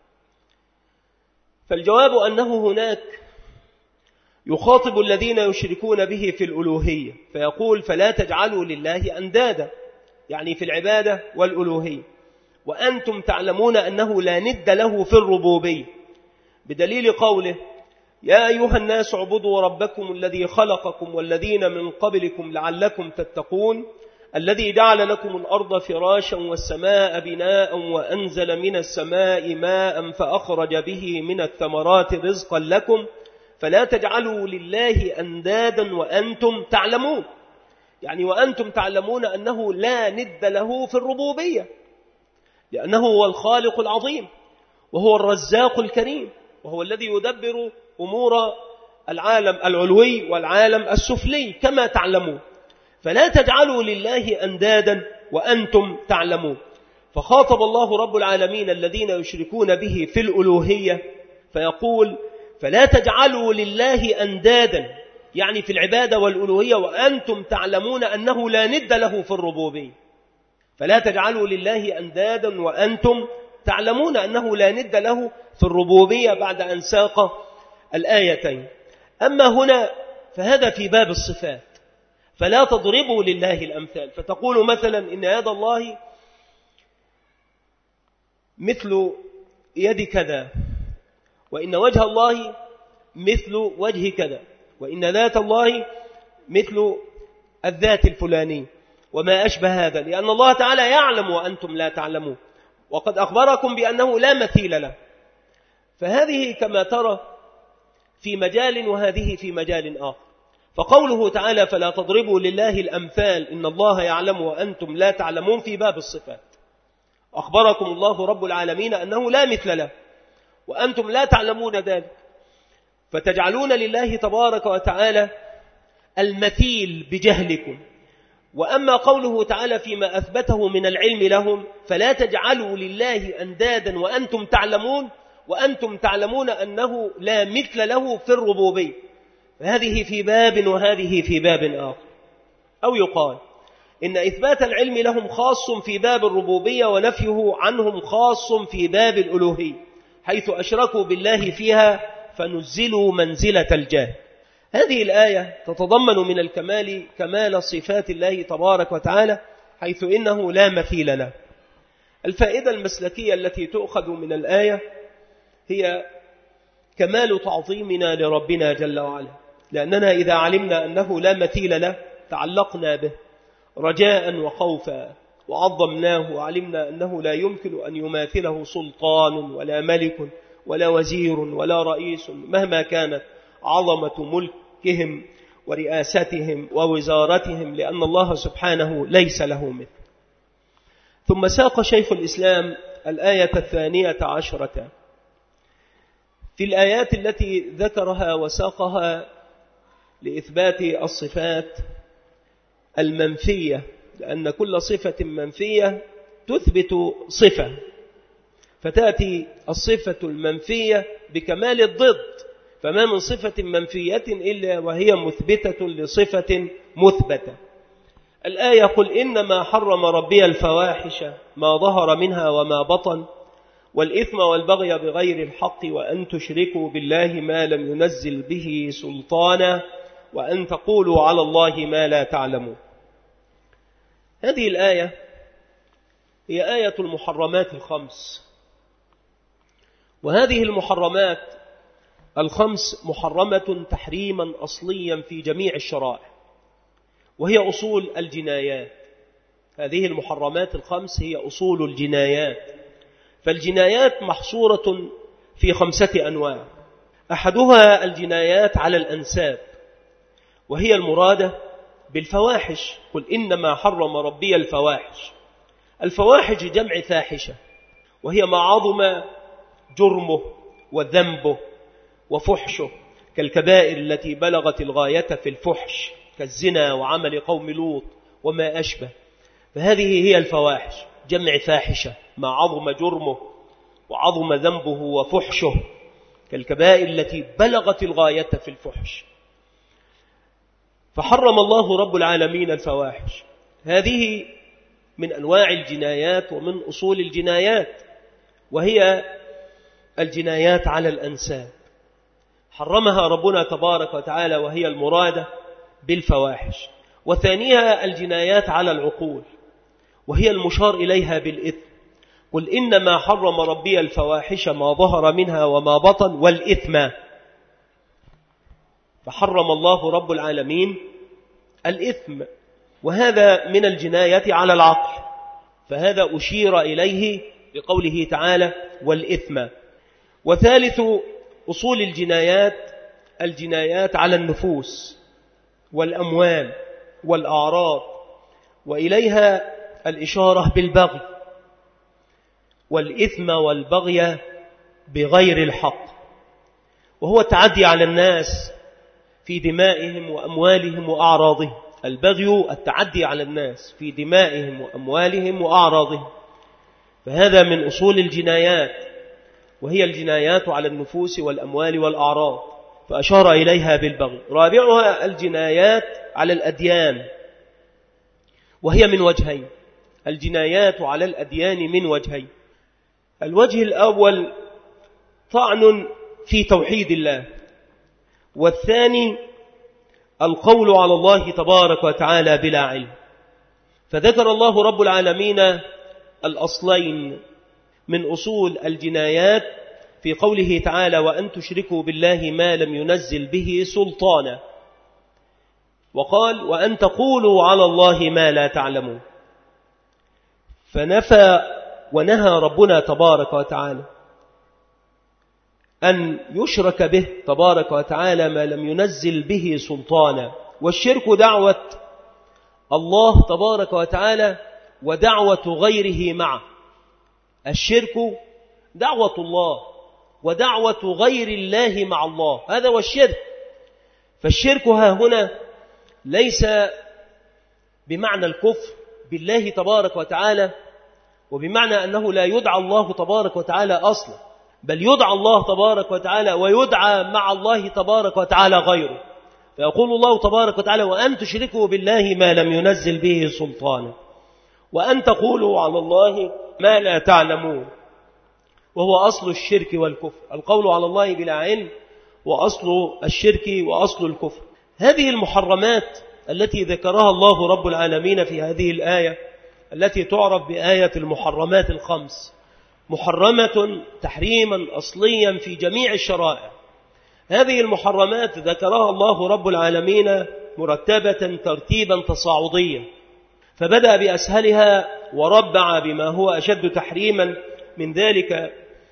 فالجواب أنه هناك يخاطب الذين يشركون به في الألوهية، فيقول فلا تجعلوا لله أندادا، يعني في العبادة والألوهية، وأنتم تعلمون أنه لا ند له في الربوبية، بدليل قوله يا أيها الناس اعبدوا ربكم الذي خلقكم والذين من قبلكم لعلكم تتقون الذي جعل لكم الأرض فراشا والسماء بناء وأنزل من السماء ماء فأخرج به من الثمرات رزقا لكم فلا تجعلوا لله أندادا وأنتم تعلمون، يعني وأنتم تعلمون أنه لا ند له في الربوبية، لأنه هو الخالق العظيم وهو الرزاق الكريم، وهو الذي يدبر أمور العالم العلوي والعالم السفلي كما تعلمون. فلا تجعلوا لله أندادا وأنتم تعلمون. فخاطب الله رب العالمين الذين يشركون به في الألوهية فيقول فلا تجعلوا لله أندادا يعني في العبادة والألوهية وأنتم تعلمون أنه لا ند له في الربوبية. فلا تجعلوا لله أندادا وأنتم تعلمون أنه لا ند له في الربوبية بعد أن ساق الآيتين. أما هنا فهذا في باب الصفات، فلا تضربوا لله الأمثال، فتقول مثلا إن يد الله مثل يد كذا، وإن وجه الله مثل وجه كذا، وإن ذات الله مثل الذات الفلاني وما أشبه هذا، لأن الله تعالى يعلم وأنتم لا تعلمون، وقد أخبركم بأنه لا مثيل له. فهذه كما ترى في مجال وهذه في مجال آخر. فقوله تعالى فلا تضربوا لله الأمثال إن الله يعلم وأنتم لا تعلمون في باب الصفات، أخبركم الله رب العالمين أنه لا مثل له وأنتم لا تعلمون ذلك، فتجعلون لله تبارك وتعالى المثيل بجهلكم. وأما قوله تعالى فيما أثبته من العلم لهم فلا تجعلوا لله أندادا وأنتم تعلمون، وأنتم تعلمون أنه لا مثل له في الربوبية، فهذه في باب وهذه في باب آخر. أو يقال إن إثبات العلم لهم خاص في باب الربوبية ونفيه عنهم خاص في باب الألوهية، حيث أشركوا بالله فيها فنزلوا منزلة الجاه. هذه الآية تتضمن من الكمال كمال صفات الله تبارك وتعالى، حيث إنه لا مثيل له. الفائدة المسلكية التي تؤخذ من الآية هي كمال تعظيمنا لربنا جل وعلا، لأننا إذا علمنا أنه لا مثيل له تعلقنا به رجاء وخوفا وعظمناه، وعلمنا أنه لا يمكن أن يماثله سلطان ولا ملك ولا وزير ولا رئيس مهما كانت عظمة ملكهم ورئاستهم ووزارتهم، لأن الله سبحانه ليس له مثل. ثم ساق شيخ الإسلام الآية الثانية عشرة في الآيات التي ذكرها وساقها لإثبات الصفات المنفية، لأن كل صفة منفية تثبت صفة، فتأتي الصفة المنفية بكمال الضد، فما من صفة منفية إلا وهي مثبتة لصفة مثبتة. الآية قل إنما حرم ربي الفواحش ما ظهر منها وما بطن والإثم والبغي بغير الحق وأن تشركوا بالله ما لم ينزل به سلطانا وأن تقولوا على الله ما لا تعلمون. هذه الآية هي آية المحرمات الخمس، وهذه المحرمات الخمس محرمة تحريما أصليا في جميع الشرائع، وهي أصول الجنايات. هذه المحرمات الخمس هي أصول الجنايات، فالجنايات محصورة في خمسة أنواع. أحدها الجنايات على الأنساب، وهي المرادة بالفواحش. قل إنما حرم ربي الفواحش. الفواحش جمع فاحشة، وهي ما عظم جرمه وذنبه وفحشه، كالكبائر التي بلغت الغاية في الفحش كالزنا وعمل قوم لوط وما أشبه، فهذه هي الفواحش، جمع فاحشة ما عظم جرمه وعظم ذنبه وفحشه، كالكبائر التي بلغت الغاية في الفحش. فحرم الله رب العالمين الفواحش. هذه من أنواع الجنايات ومن أصول الجنايات، وهي الجنايات على الأنساب، حرمها ربنا تبارك وتعالى وهي المرادة بالفواحش. وثانيها الجنايات على العقول، وهي المشار إليها بالإثم. قل إنما حرم ربي الفواحش ما ظهر منها وما بطن والإثم. فحرم الله رب العالمين الإثم، وهذا من الجناية على العقل، فهذا أشير إليه بقوله تعالى والإثم. وثالث أصول الجنايات الجنايات على النفوس والأموال والأعراض، وإليها الإشارة بالبغي، والإثم والبغي بغير الحق، وهو التعدي على الناس في دمائهم وأموالهم وأعراضهم. البغي التعدي على الناس في دمائهم وأموالهم وأعراضهم، فهذا من أصول الجنايات. وهي الجنايات على النفوس والأموال والأعراض، فأشار إليها بالبغي. رابعها الجنايات على الأديان، وهي من وجهين، الجنايات على الأديان من وجهين. الوجه الأول طعن في توحيد الله، والثاني القول على الله تبارك وتعالى بلا علم. فذكر الله رب العالمين الأصلين من أصول الجنايات في قوله تعالى وأن تشركوا بالله ما لم ينزل به سلطانا، وقال وأن تقولوا على الله ما لا تعلمون. فنفى ونهى ربنا تبارك وتعالى أن يشرك به تبارك وتعالى ما لم ينزل به سلطانا. والشرك دعوة الله تبارك وتعالى ودعوة غيره معه. الشرك دعوة الله ودعوة غير الله مع الله، هذا هو الشرك. فالشرك ها هنا ليس بمعنى الكفر بالله تبارك وتعالى، وبمعنى أنه لا يدعى الله تبارك وتعالى أصلا، بل يدعى الله تبارك وتعالى ويدعى مع الله تبارك وتعالى غيره. فيقول الله تبارك وتعالى وأن تشركوا بالله ما لم ينزل به سلطانا وأن تقولوا على الله ما لا تعلمون، وهو أصل الشرك والكفر. القول على الله بلا علم وأصل الشرك وأصل الكفر. هذه المحرمات التي ذكرها الله رب العالمين في هذه الآية التي تعرف بآية المحرمات الخمس، محرمة تحريما أصليا في جميع الشرائع. هذه المحرمات ذكرها الله رب العالمين مرتبة ترتيبا تصاعديا، فبدأ بأسهلها وربع بما هو أشد تحريما من ذلك،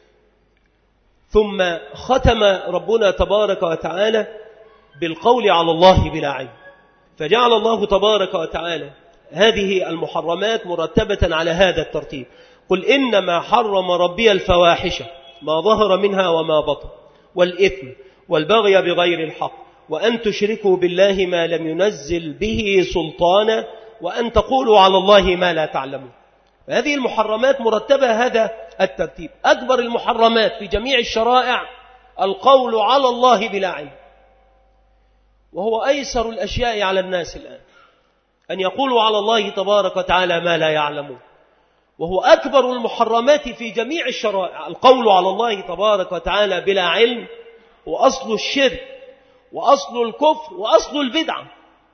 ثم ختم ربنا تبارك وتعالى بالقول على الله بلا علم. فجعل الله تبارك وتعالى هذه المحرمات مرتبة على هذا الترتيب. قل إنما حرم ربي الفواحش ما ظهر منها وما بطن والإثم والبغي بغير الحق وأن تشركوا بالله ما لم ينزل به سلطانا وأن تقولوا على الله ما لا تعلمون. هذه المحرمات مرتبة هذا الترتيب. أكبر المحرمات في جميع الشرائع القول على الله بلا علم، وهو أيسر الأشياء على الناس الآن أن يقولوا على الله تبارك وتعالى ما لا يعلمون. وهو أكبر المحرمات في جميع الشرائع القول على الله تبارك وتعالى بلا علم، وأصل الشرك وأصل الكفر وأصل البدعة.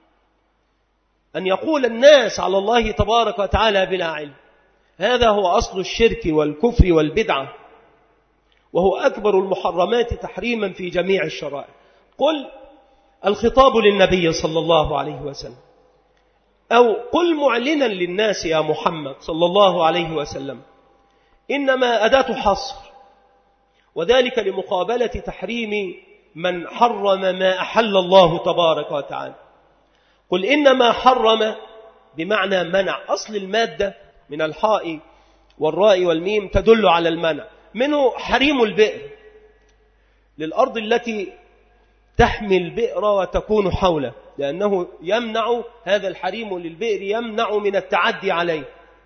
أن يقول الناس على الله تبارك وتعالى بلا علم، هذا هو أصل الشرك والكفر والبدعة، وهو أكبر المحرمات تحريما في جميع الشرائع. قل الخطاب للنبي صلى الله عليه وسلم، أو قل معلنا للناس يا محمد صلى الله عليه وسلم، إنما أداة حصر، وذلك لمقابلة تحريم من حرم ما أحل الله تبارك وتعالى. قل إنما حرم بمعنى منع. أصل المادة من الحاء والراء والميم تدل على المنع، منه حريم البئر للأرض التي تحمي البئر وتكون حوله، لأنه يمنع هذا الحريم للبئر يمنع من التعدي عليه.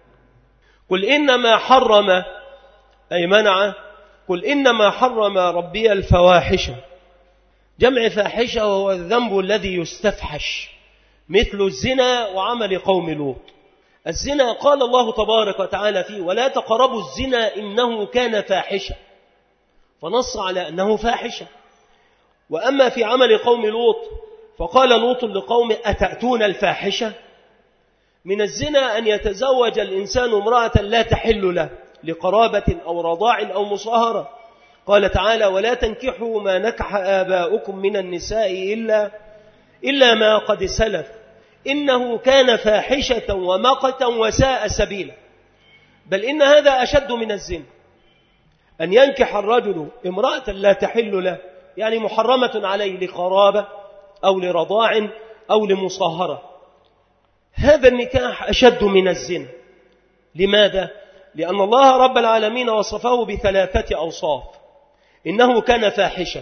قل إنما حرم أي منع. قل إنما حرم ربي الفواحش، جمع فاحشة وهو الذنب الذي يستفحش، مثل الزنا وعمل قوم لوط. الزنا قال الله تبارك وتعالى فيه ولا تقربوا الزنا إنه كان فاحشة، فنص على أنه فاحشة. وأما في عمل قوم لوط فقال لوط لقوم أتأتون الفاحشة. من الزنا أن يتزوج الإنسان امرأة لا تحل له لقرابة أو رضاع أو مصاهرة. قال تعالى ولا تنكحوا ما نكح آباؤكم من النساء إلا, إلا ما قد سلف إنه كان فاحشة ومقتا وساء سبيلا. بل إن هذا أشد من الزنا، أن ينكح الرجل امرأة لا تحل له، يعني محرمة عليه لقرابة أو لرضاع أو لمصاهرة. هذا النكاح أشد من الزنا. لماذا؟ لأن الله رب العالمين وصفه بثلاثة أوصاف: إنه كان فاحشة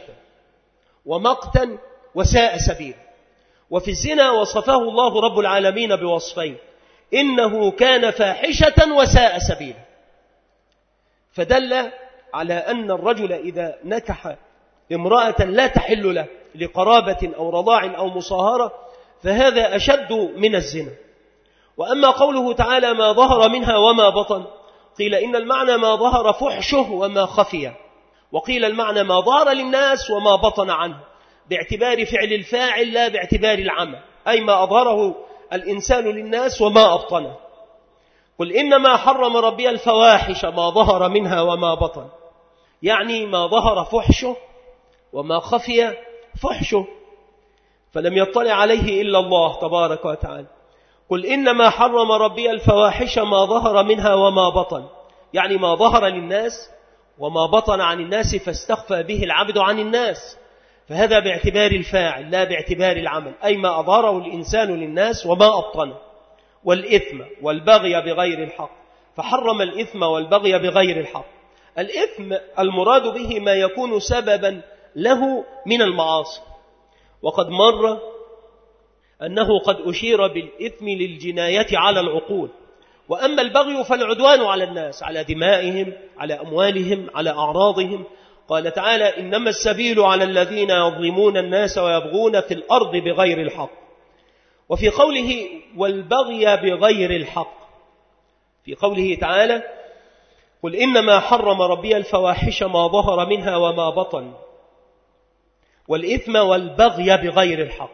ومقتا وساء سبيلا. وفي الزنا وصفه الله رب العالمين بوصفين: إنه كان فاحشة وساء سبيلا. فدل على أن الرجل إذا نكح امرأة لا تحل له لقرابة أو رضاع أو مصاهرة فهذا أشد من الزنا. وأما قوله تعالى ما ظهر منها وما بطن قيل إن المعنى ما ظهر فحشه وما خفي، وقيل المعنى ما ظهر للناس وما بطن عنه باعتبار فعل الفاعل لا باعتبار العمل، أي ما أظهره الإنسان للناس وما أبطنه. قل إنما حرم ربي الفواحش ما ظهر منها وما بطن، يعني ما ظهر فحشه وما خفي فحشه فلم يطلع عليه إلا الله تبارك وتعالى. قل إنما حرم ربي الفواحش ما ظهر منها وما بطن، يعني ما ظهر للناس وما بطن عن الناس فاستخفى به العبد عن الناس، فهذا باعتبار الفاعل لا باعتبار العمل، أي ما أظهره الإنسان للناس وما أبطنه. والإثم والبغي بغير الحق، فحرم الإثم والبغي بغير الحق. الإثم المراد به ما يكون سببا له من المعاصي، وقد مر أنه قد أشير بالإثم للجناية على العقول. وأما البغي فالعدوان على الناس، على دمائهم، على أموالهم، على أعراضهم. قال تعالى إنما السبيل على الذين يظلمون الناس ويبغون في الأرض بغير الحق. وفي قوله والبغي بغير الحق في قوله تعالى قل إنما حرم ربي الفواحش ما ظهر منها وما بطن والإثم والبغي بغير الحق.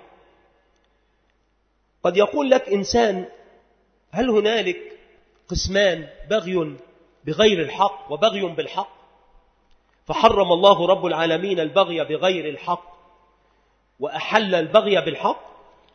قد يقول لك إنسان هل هنالك قسمان بغي بغير الحق وبغي بالحق؟ فحرم الله رب العالمين البغي بغير الحق وأحل البغي بالحق.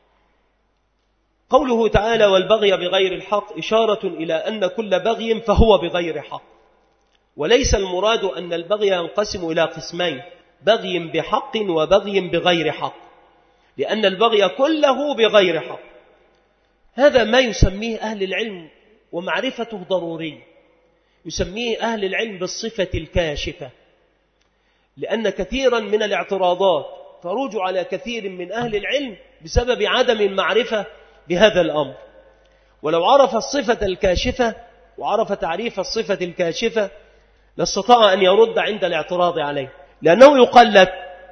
قوله تعالى والبغي بغير الحق إشارة إلى أن كل بغي فهو بغير حق، وليس المراد أن البغي ينقسم إلى قسمين، بغي بحق وبغي بغير حق، لأن البغي كله بغير حق. هذا ما يسميه أهل العلم ومعرفته ضروري، يسميه أهل العلم بالصفة الكاشفة، لأن كثيرا من الاعتراضات تروج على كثير من أهل العلم بسبب عدم المعرفة بهذا الأمر. ولو عرف الصفة الكاشفة وعرف تعريف الصفة الكاشفة لاستطاع أن يرد عند الاعتراض عليه، لأنه يقال لك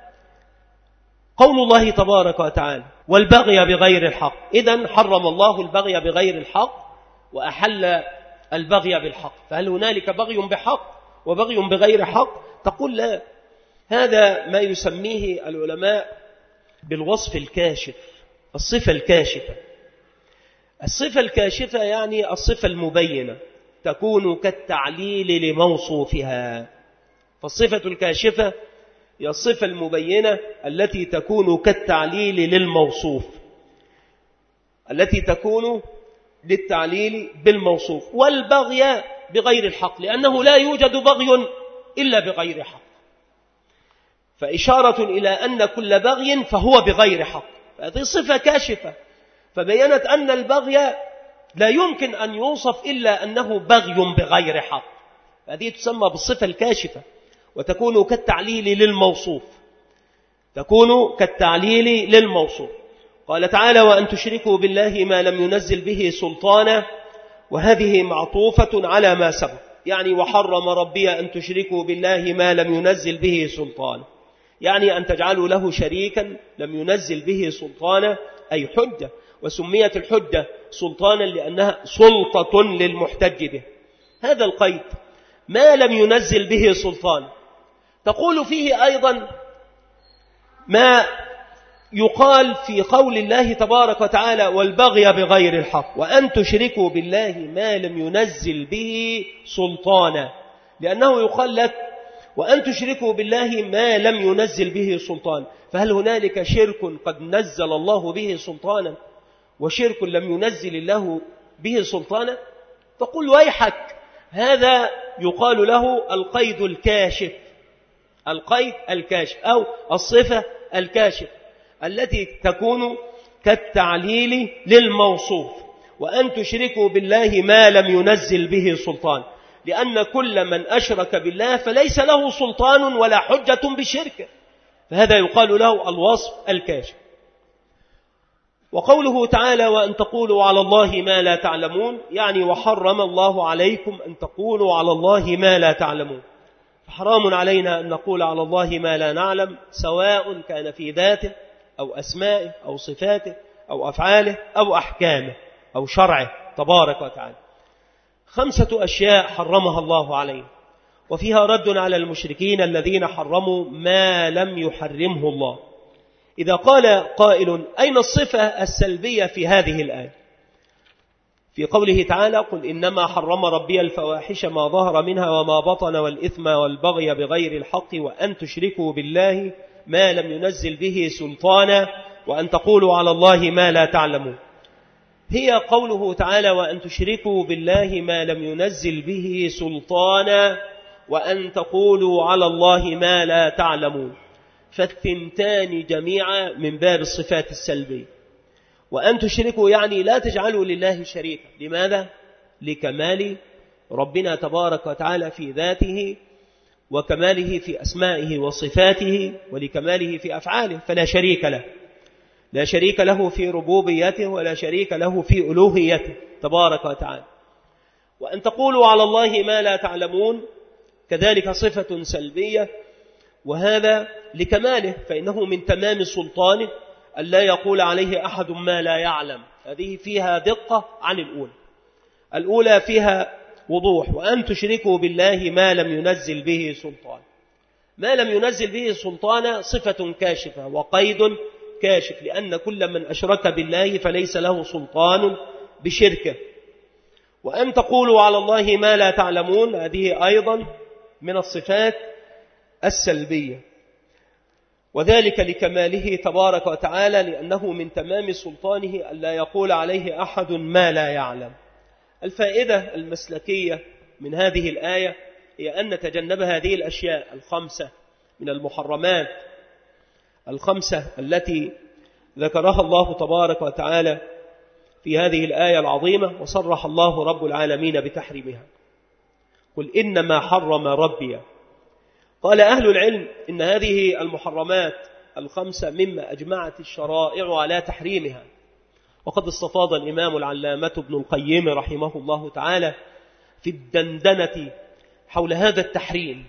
قول الله تبارك وتعالى والبغي بغير الحق، إذن حرم الله البغي بغير الحق وأحل البغي بالحق، فهل هنالك بغي بحق وبغي بغير حق؟ تقول لا، هذا ما يسميه العلماء بالوصف الكاشف، الصفة الكاشفة. الصفة الكاشفة يعني الصفة المبينة، تكون كالتعليل لموصوفها. فالصفة الكاشفة هي الصفة المبينة التي تكون كالتعليل للموصوف، التي تكون للتعليل بالموصوف. والبغي بغير الحق لأنه لا يوجد بغي إلا بغير حق، فإشارة إلى أن كل بغي فهو بغير حق، هذه صفة كاشفة، فبينت أن البغي لا يمكن أن يوصف إلا أنه بغي بغير حق، هذه تسمى بالصفة الكاشفة، وتكون كالتعليل للموصوف، تكون كالتعليل للموصوف. قال تعالى وأن تشركوا بالله ما لم ينزل به سلطانا، وهذه معطوفة على ما سبق، يعني وحرم ربي أن تشركوا بالله ما لم ينزل به سلطانا، يعني أن تجعلوا له شريكا لم ينزل به سلطانا، أي حجة، وسميت الحجة سلطانا لأنها سلطة للمحتج به. هذا القيد ما لم ينزل به سلطان تقول فيه أيضا ما يقال في قول الله تبارك وتعالى والبغي بغير الحق، وأن تشركوا بالله ما لم ينزل به سلطانا، لأنه يقال لك وأن تشركوا بالله ما لم ينزل به سلطان، فهل هنالك شرك قد نزل الله به سلطانا وشرك لم ينزل الله به سلطانا؟ تقول ويحك، هذا يقال له القيد الكاشف، القيد الكاشف أو الصفة الكاشف التي تكون كالتعليل للموصوف. وأن تشركوا بالله ما لم ينزل به سلطان، لأن كل من أشرك بالله فليس له سلطان ولا حجة بشركه، فهذا يقال له الوصف الكاشف. وقوله تعالى وأن تقولوا على الله ما لا تعلمون، يعني وحرم الله عليكم أن تقولوا على الله ما لا تعلمون. فحرام علينا أن نقول على الله ما لا نعلم، سواء كان في ذاته أو أسمائه أو صفاته أو أفعاله أو أحكامه أو شرعه تبارك وتعالى. خمسة أشياء حرمها الله علينا، وفيها رد على المشركين الذين حرموا ما لم يحرمه الله. إذا قال قائل أين الصفة السلبية في هذه الآية؟ في قوله تعالى قل إنما حرم ربي الفواحش ما ظهر منها وما بطن والإثم والبغي بغير الحق وأن تشركوا بالله ما لم ينزل به سلطانا وأن تقولوا على الله ما لا تعلمون. هي قوله تعالى وأن تشركوا بالله ما لم ينزل به سلطانا وأن تقولوا على الله ما لا تعلمون، فالثنتان جميعا من باب الصفات السلبية. وأن تشركوا يعني لا تجعلوا لله شريكا. لماذا؟ لكمال ربنا تبارك وتعالى في ذاته، وكماله في أسمائه وصفاته، ولكماله في أفعاله، فلا شريك له، لا شريك له في ربوبيته ولا شريك له في ألوهيته تبارك وتعالى. وأن تقولوا على الله ما لا تعلمون كذلك صفة سلبية، وهذا لكماله، فإنه من تمام سلطانه أن لا يقول عليه أحد ما لا يعلم. هذه فيها دقة عن الأولى. الأولى فيها وضوح، وأن تشركوا بالله ما لم ينزل به سلطان. ما لم ينزل به سلطان صفة كاشفة وقيد كاشف، لأن كل من أشرك بالله فليس له سلطان بشركه. وأن تقولوا على الله ما لا تعلمون، هذه أيضا من الصفات السلبية، وذلك لكماله تبارك وتعالى، لأنه من تمام سلطانه أن لا يقول عليه أحد ما لا يعلم. الفائدة المسلكية من هذه الآية هي أن نتجنب هذه الأشياء الخمسة من المحرمات الخمسة التي ذكرها الله تبارك وتعالى في هذه الآية العظيمة، وصرح الله رب العالمين بتحريمها. قل إنما حرم ربي. قال أهل العلم إن هذه المحرمات الخمسة مما أجمعت الشرائع على تحريمها، وقد استفاض الإمام العلامة ابن القيم رحمه الله تعالى في الدندنة حول هذا التحريم،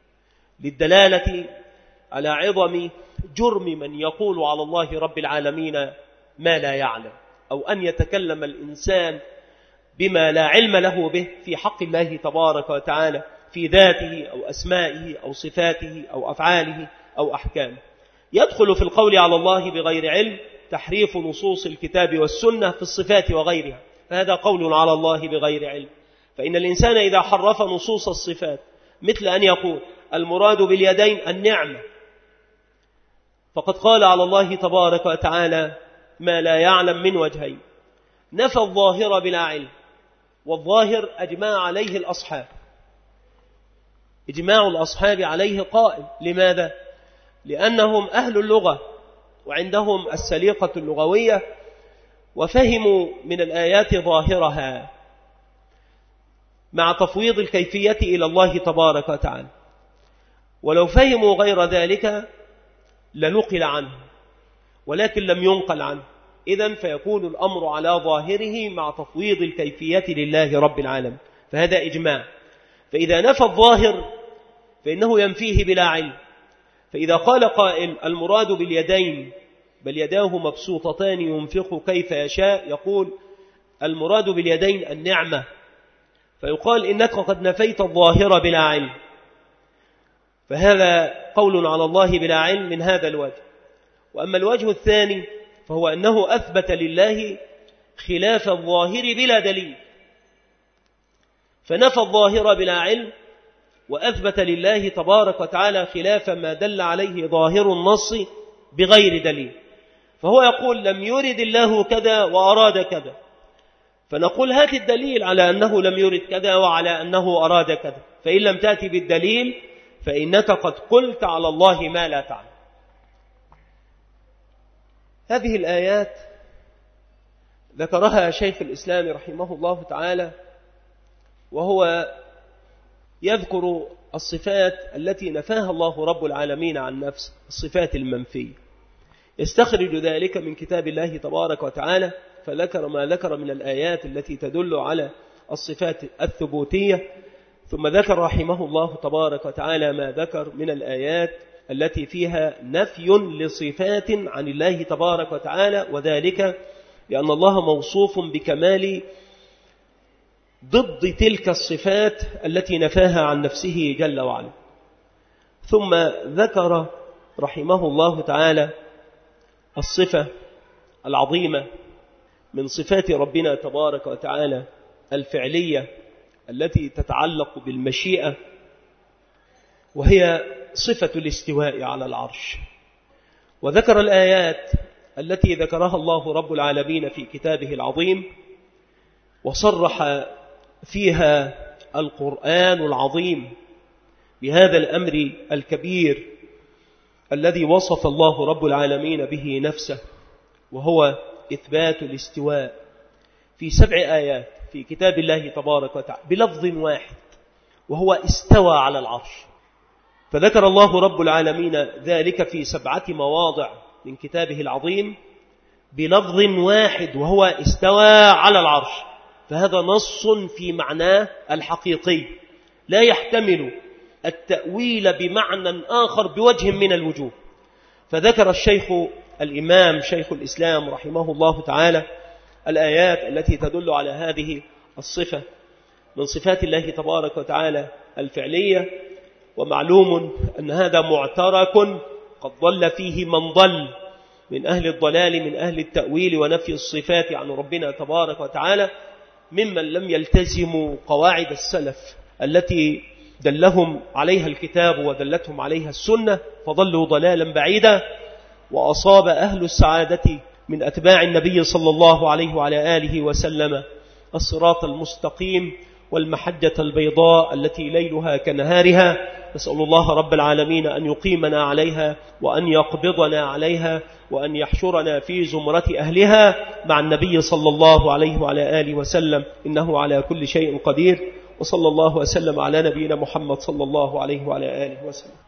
للدلالة على عظم جرم من يقول على الله رب العالمين ما لا يعلم، أو أن يتكلم الإنسان بما لا علم له به في حق الله تبارك وتعالى في ذاته أو أسمائه أو صفاته أو أفعاله أو أحكامه. يدخل في القول على الله بغير علم تحريف نصوص الكتاب والسنة في الصفات وغيرها، فهذا قول على الله بغير علم. فإن الإنسان إذا حرف نصوص الصفات مثل أن يقول المراد باليدين النعمة، فقد قال على الله تبارك وتعالى ما لا يعلم من وجهين. نفى الظاهر بلا علم، والظاهر أجمع عليه الأصحاب، إجماع الأصحاب عليه قائم. لماذا؟ لأنهم أهل اللغة وعندهم السليقة اللغوية، وفهموا من الآيات ظاهرها مع تفويض الكيفية إلى الله تبارك وتعالى. ولو فهموا غير ذلك لنقل عنه، ولكن لم ينقل عنه، إذن فيكون الأمر على ظاهره مع تفويض الكيفية لله رب العالمين، فهذا إجماع. فإذا نفى الظاهر فإنه ينفيه بلا علم. فإذا قال قائل المراد باليدين بل يداه مبسوطتان ينفق كيف يشاء، يقول المراد باليدين النعمة، فيقال إنك قد نفيت الظاهر بلا علم، فهذا قول على الله بلا علم من هذا الوجه. وأما الوجه الثاني فهو أنه أثبت لله خلاف الظاهر بلا دليل، فنفى الظاهر بلا علم وأثبت لله تبارك وتعالى خلاف ما دل عليه ظاهر النص بغير دليل. فهو يقول لم يرد الله كذا وأراد كذا، فنقول هات الدليل على أنه لم يرد كذا وعلى أنه أراد كذا، فإن لم تأتي بالدليل فإنك قد قلت على الله ما لا تعلم. هذه الآيات ذكرها شيخ الإسلام رحمه الله تعالى، وهو يذكر الصفات التي نفاها الله رب العالمين عن نفسه، الصفات المنفية، يستخرج ذلك من كتاب الله تبارك وتعالى، فذكر ما ذكر من الآيات التي تدل على الصفات الثبوتية، ثم ذكر رحمه الله تبارك وتعالى ما ذكر من الآيات التي فيها نفي لصفات عن الله تبارك وتعالى، وذلك لأن الله موصوف بكمال ضد تلك الصفات التي نفاها عن نفسه جل وعلا. ثم ذكر رحمه الله تعالى الصفة العظيمة من صفات ربنا تبارك وتعالى الفعلية التي تتعلق بالمشيئة، وهي صفة الاستواء على العرش. وذكر الآيات التي ذكرها الله رب العالمين في كتابه العظيم، وصرح فيها القرآن العظيم بهذا الأمر الكبير الذي وصف الله رب العالمين به نفسه، وهو إثبات الاستواء في سبع آيات في كتاب الله تبارك وتعالى بلفظ واحد، وهو استوى على العرش. فذكر الله رب العالمين ذلك في سبعة مواضع من كتابه العظيم بلفظ واحد، وهو استوى على العرش. فهذا نص في معناه الحقيقي لا يحتمل التأويل بمعنى آخر بوجه من الوجوه. فذكر الشيخ الإمام شيخ الإسلام رحمه الله تعالى الآيات التي تدل على هذه الصفة من صفات الله تبارك وتعالى الفعلية. ومعلوم أن هذا معترك قد ضل فيه من ضل من أهل الضلال من أهل التأويل ونفي الصفات عن ربنا تبارك وتعالى، ممن لم يلتزموا قواعد السلف التي دلهم عليها الكتاب ودلتهم عليها السنة، فضلوا ضلالا بعيدا. وأصاب أهل السعادة من أتباع النبي صلى الله عليه وعلى آله وسلم الصراط المستقيم والمحجة البيضاء التي ليلها كنهارها. نسأل الله رب العالمين أن يقيمنا عليها وأن يقبضنا عليها وأن يحشرنا في زمرة أهلها مع النبي صلى الله عليه وعلى آله وسلم، إنه على كل شيء قدير. وصلى الله وسلم على نبينا محمد صلى الله عليه وعلى آله وسلم.